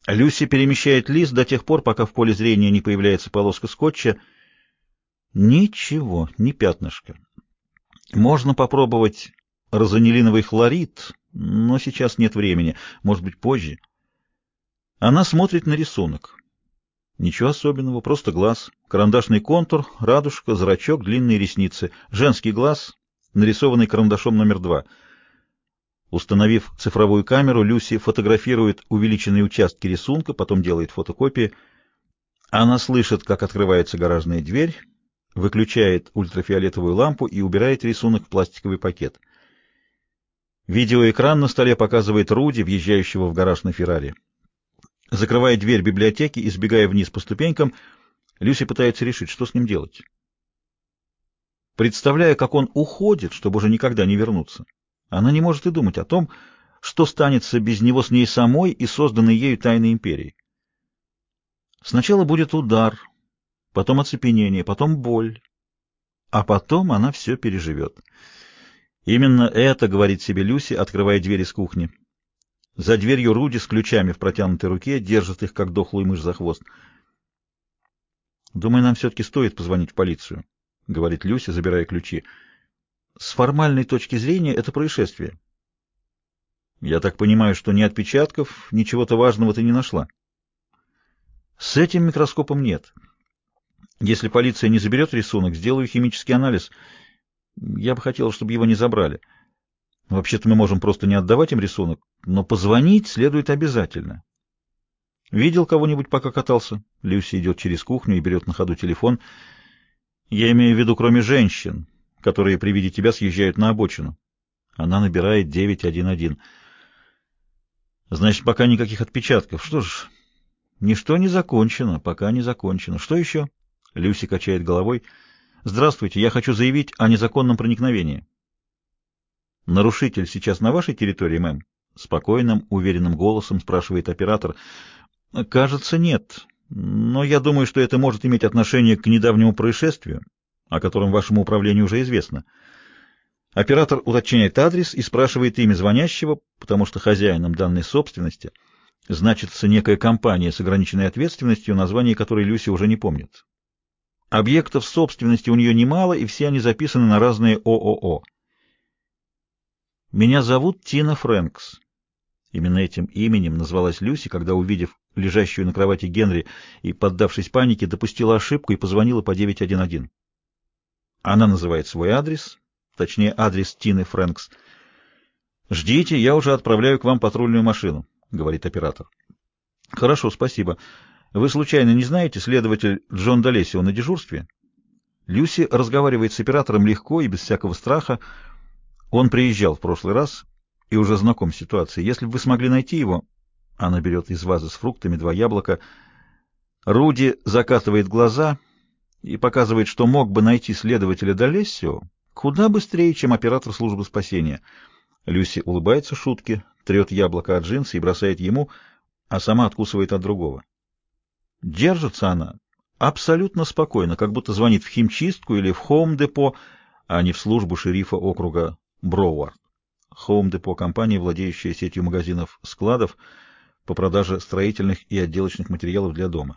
Люси перемещает лист до тех пор, пока в поле зрения не появляется полоска скотча. Ничего, ни пятнышка. Можно попробовать розанилиновый хлорид, но сейчас нет времени, может быть, позже. Она смотрит на рисунок. Ничего особенного, просто глаз, карандашный контур, радужка, зрачок, длинные ресницы. Женский глаз, нарисованный карандашом номер 2. Установив цифровую камеру, Люси фотографирует увеличенные участки рисунка, потом делает фотокопии. Она слышит, как открывается гаражная дверь, выключает ультрафиолетовую лампу и убирает рисунок в пластиковый пакет. Видеоэкран на столе показывает Руди, въезжающего в гараж на Феррари. Закрывая дверь библиотеки и сбегая вниз по ступенькам, Люси пытается решить, что с ним делать. Представляя, как он уходит, чтобы уже никогда не вернуться, она не может и думать о том, что станется без него с ней самой и созданной ею тайной империей. Сначала будет удар, потом оцепенение, потом боль, а потом она все переживет. Именно это говорит себе Люси, открывая дверь из кухни. За дверью Руди с ключами в протянутой руке держит их, как дохлую мышь за хвост. «Думаю, нам все-таки стоит позвонить в полицию», — говорит Люси, забирая ключи. «С формальной точки зрения это происшествие. Я так понимаю, что ни отпечатков, ничего-то важного ты не нашла?» «С этим микроскопом нет. Если полиция не заберет рисунок, сделаю химический анализ. Я бы хотел, чтобы его не забрали. Вообще-то мы можем просто не отдавать им рисунок, но позвонить следует обязательно». «Видел кого-нибудь, пока катался?» Люси идет через кухню и берет на ходу телефон. «Я имею в виду, кроме женщин, которые при виде тебя съезжают на обочину». Она набирает 911. «Значит, пока никаких отпечатков. Что ж, ничто не закончено, пока не закончено. Что еще?» Люси качает головой. «Здравствуйте, я хочу заявить о незаконном проникновении». «Нарушитель сейчас на вашей территории, мэм?» Спокойным, уверенным голосом спрашивает оператор. «Кажется, нет. Но я думаю, что это может иметь отношение к недавнему происшествию, о котором вашему управлению уже известно». Оператор уточняет адрес и спрашивает имя звонящего, потому что хозяином данной собственности значится некая компания с ограниченной ответственностью, название которой Люси уже не помнит. Объектов собственности у нее немало, и все они записаны на разные ООО. «Меня зовут Тина Фрэнкс». Именно этим именем назвалась Люси, когда, увидев лежащую на кровати Генри и, поддавшись панике, допустила ошибку и позвонила по 911. Она называет свой адрес, точнее адрес Тины Фрэнкс. «Ждите, я уже отправляю к вам патрульную машину», — говорит оператор. «Хорошо, спасибо. Вы случайно не знаете, следователь Джон Долесио на дежурстве?» Люси разговаривает с оператором легко и без всякого страха. Он приезжал в прошлый раз и уже знаком с ситуацией. Если бы вы смогли найти его... Она берет из вазы с фруктами 2 яблока. Руди закатывает глаза и показывает, что мог бы найти следователя Долесио куда быстрее, чем оператор службы спасения. Люси улыбается шутке, трет яблоко от джинса и бросает ему, а сама откусывает от другого. Держится она абсолютно спокойно, как будто звонит в химчистку или в Хоум-депо, а не в службу шерифа округа Броуард. Хоум-депо — компания, владеющая сетью магазинов-складов по продаже строительных и отделочных материалов для дома.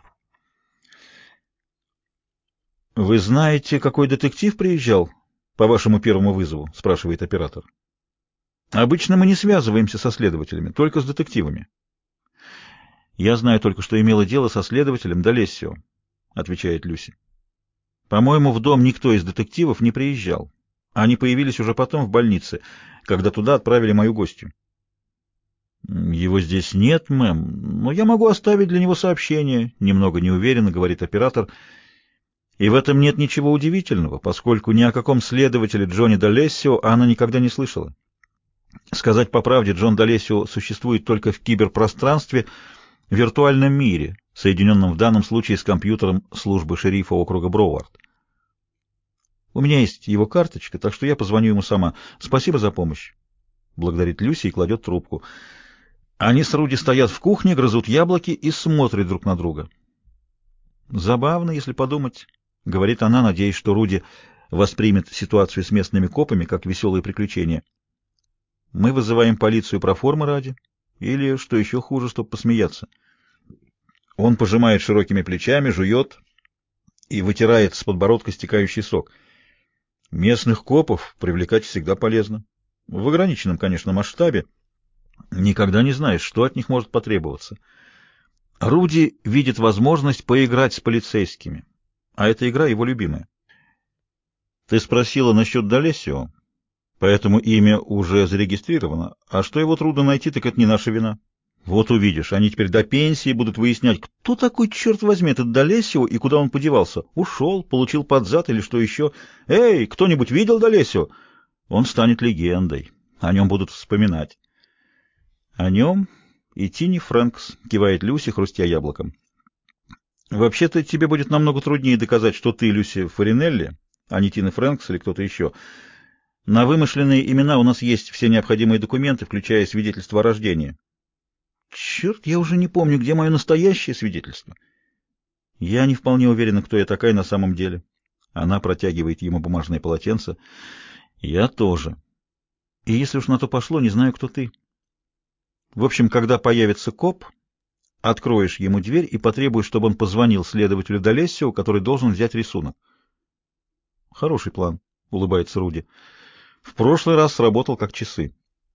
«Вы знаете, какой детектив приезжал по вашему первому вызову?» — спрашивает оператор. «Обычно мы не связываемся со следователями, только с детективами». «Я знаю только, что имела дело со следователем Долесио», — отвечает Люси. «По-моему, в дом никто из детективов не приезжал. Они появились уже потом в больнице, когда туда отправили мою гостью». «Его здесь нет, мэм, но я могу оставить для него сообщение», — немного неуверенно говорит оператор. И в этом нет ничего удивительного, поскольку ни о каком следователе Джонни Долесио она никогда не слышала. Сказать по правде, Джон Долесио существует только в киберпространстве, в виртуальном мире, соединенном в данном случае с компьютером службы шерифа округа Броуард. У меня есть его карточка, так что я позвоню ему сама. Спасибо за помощь. Благодарит Люси и кладет трубку. Они с Руди стоят в кухне, грызут яблоки и смотрят друг на друга. Забавно, если подумать, — говорит она, надеясь, что Руди воспримет ситуацию с местными копами как веселые приключения. Мы вызываем полицию проформы ради, или, что еще хуже, чтобы посмеяться. Он пожимает широкими плечами, жует и вытирает с подбородка стекающий сок. Местных копов привлекать всегда полезно. В ограниченном, конечно, масштабе. Никогда не знаешь, что от них может потребоваться. Руди видит возможность поиграть с полицейскими, а эта игра его любимая. Ты спросила насчет D'Алессио, поэтому имя уже зарегистрировано, а что его трудно найти, так это не наша вина. Вот увидишь, они теперь до пенсии будут выяснять, кто такой, черт возьми, этот D'Алессио и куда он подевался. Ушел, получил под зад или что еще. Эй, кто-нибудь видел D'Алессио? Он станет легендой, о нем будут вспоминать. О нем и Тини Фрэнкс, кивает Люси, хрустя яблоком. Вообще-то тебе будет намного труднее доказать, что ты Люси Фаринелли, а не Тина Фрэнкс или кто-то еще. На вымышленные имена у нас есть все необходимые документы, включая свидетельство о рождении. Черт, я уже не помню, где мое настоящее свидетельство. Я не вполне уверена, кто я такая на самом деле. Она протягивает ему бумажное полотенце. Я тоже. И если уж на то пошло, не знаю, кто ты. В общем, когда появится коп, откроешь ему дверь и потребуешь, чтобы он позвонил следователю D'Алессио, который должен взять рисунок. Хороший план, улыбается Руди. В прошлый раз сработал как часы.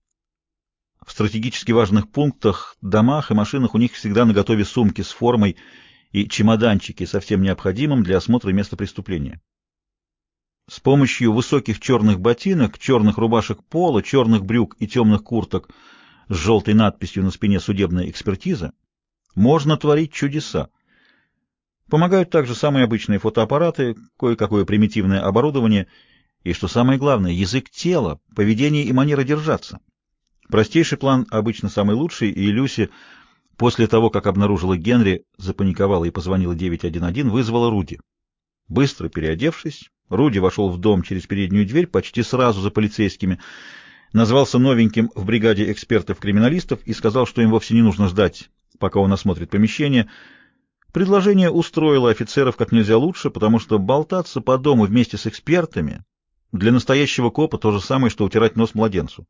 В стратегически важных пунктах, домах и машинах у них всегда наготове сумки с формой и чемоданчики со всем необходимым для осмотра места преступления. С помощью высоких черных ботинок, черных рубашек пола, черных брюк и темных курток с желтой надписью на спине «Судебная экспертиза» можно творить чудеса. Помогают также самые обычные фотоаппараты, кое-какое примитивное оборудование и, что самое главное, язык тела, поведение и манера держаться. Простейший план обычно самый лучший, и Люси, после того, как обнаружила Генри, запаниковала и позвонила 911, вызвала Руди. Быстро переодевшись, Руди вошел в дом через переднюю дверь почти сразу за полицейскими, назвался новеньким в бригаде экспертов-криминалистов и сказал, что им вовсе не нужно ждать, пока он осмотрит помещение. Предложение устроило офицеров как нельзя лучше, потому что болтаться по дому вместе с экспертами для настоящего копа то же самое, что утирать нос младенцу.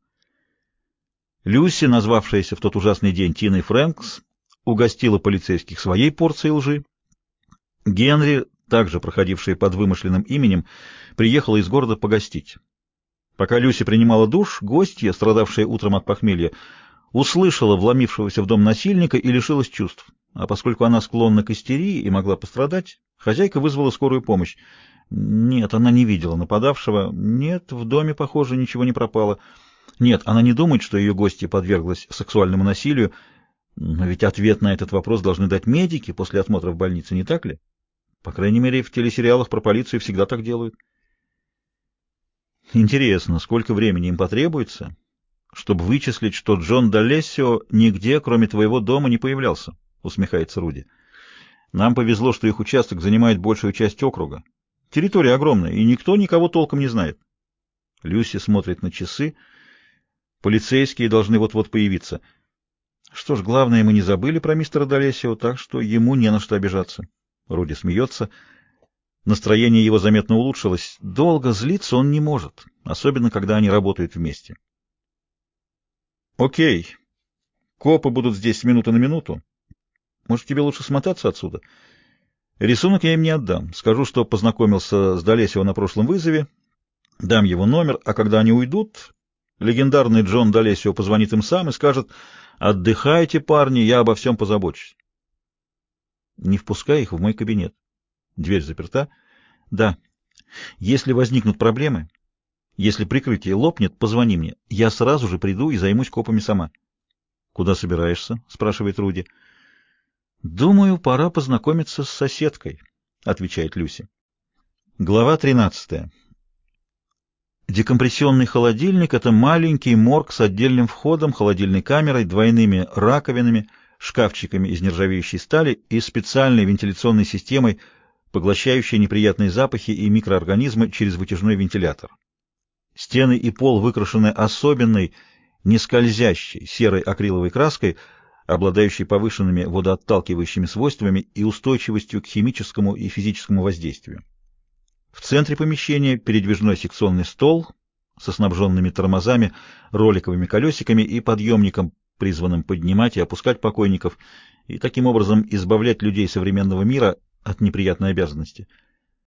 Люси, назвавшаяся в тот ужасный день Тиной Фрэнкс, угостила полицейских своей порцией лжи. Генри, также проходившая под вымышленным именем, приехала из города погостить. Пока Люси принимала душ, гостья, страдавшая утром от похмелья, услышала вломившегося в дом насильника и лишилась чувств. А поскольку она склонна к истерии и могла пострадать, хозяйка вызвала скорую помощь. Нет, она не видела нападавшего. Нет, в доме, похоже, ничего не пропало. Нет, она не думает, что ее гостья подверглась сексуальному насилию. Но ведь ответ на этот вопрос должны дать медики после осмотра в больнице, не так ли? По крайней мере, в телесериалах про полицию всегда так делают. Интересно, сколько времени им потребуется, чтобы вычислить, что Джон D'Алессио нигде, кроме твоего дома, не появлялся, — усмехается Руди. Нам повезло, что их участок занимает большую часть округа. Территория огромная, и никто никого толком не знает. Люси смотрит на часы. Полицейские должны вот-вот появиться. Что ж, главное, мы не забыли про мистера D'Алессио, так что ему не на что обижаться. Руди смеется. Настроение его заметно улучшилось. Долго злиться он не может, особенно когда они работают вместе. Окей. Копы будут здесь с минуты на минуту. Может, тебе лучше смотаться отсюда? Рисунок я им не отдам. Скажу, что познакомился с D'Алессио на прошлом вызове, дам его номер, а когда они уйдут, легендарный Джон D'Алессио позвонит им сам и скажет: «Отдыхайте, парни, я обо всем позабочусь». Не впускай их в мой кабинет. Дверь заперта? Да. Если возникнут проблемы, если прикрытие лопнет, позвони мне. Я сразу же приду и займусь копами сама. Куда собираешься? Спрашивает Руди. Думаю, пора познакомиться с соседкой, отвечает Люси. Глава 13. Декомпрессионный холодильник — это маленький морг с отдельным входом, холодильной камерой, двойными раковинами, шкафчиками из нержавеющей стали и специальной вентиляционной системой, поглощающей неприятные запахи и микроорганизмы через вытяжной вентилятор. Стены и пол выкрашены особенной, нескользящей серой акриловой краской, обладающей повышенными водоотталкивающими свойствами и устойчивостью к химическому и физическому воздействию. В центре помещения передвижной секционный стол со снабженными тормозами, роликовыми колесиками и подъемником, призванным поднимать и опускать покойников. и таким образом избавлять людей современного мира от неприятной обязанности.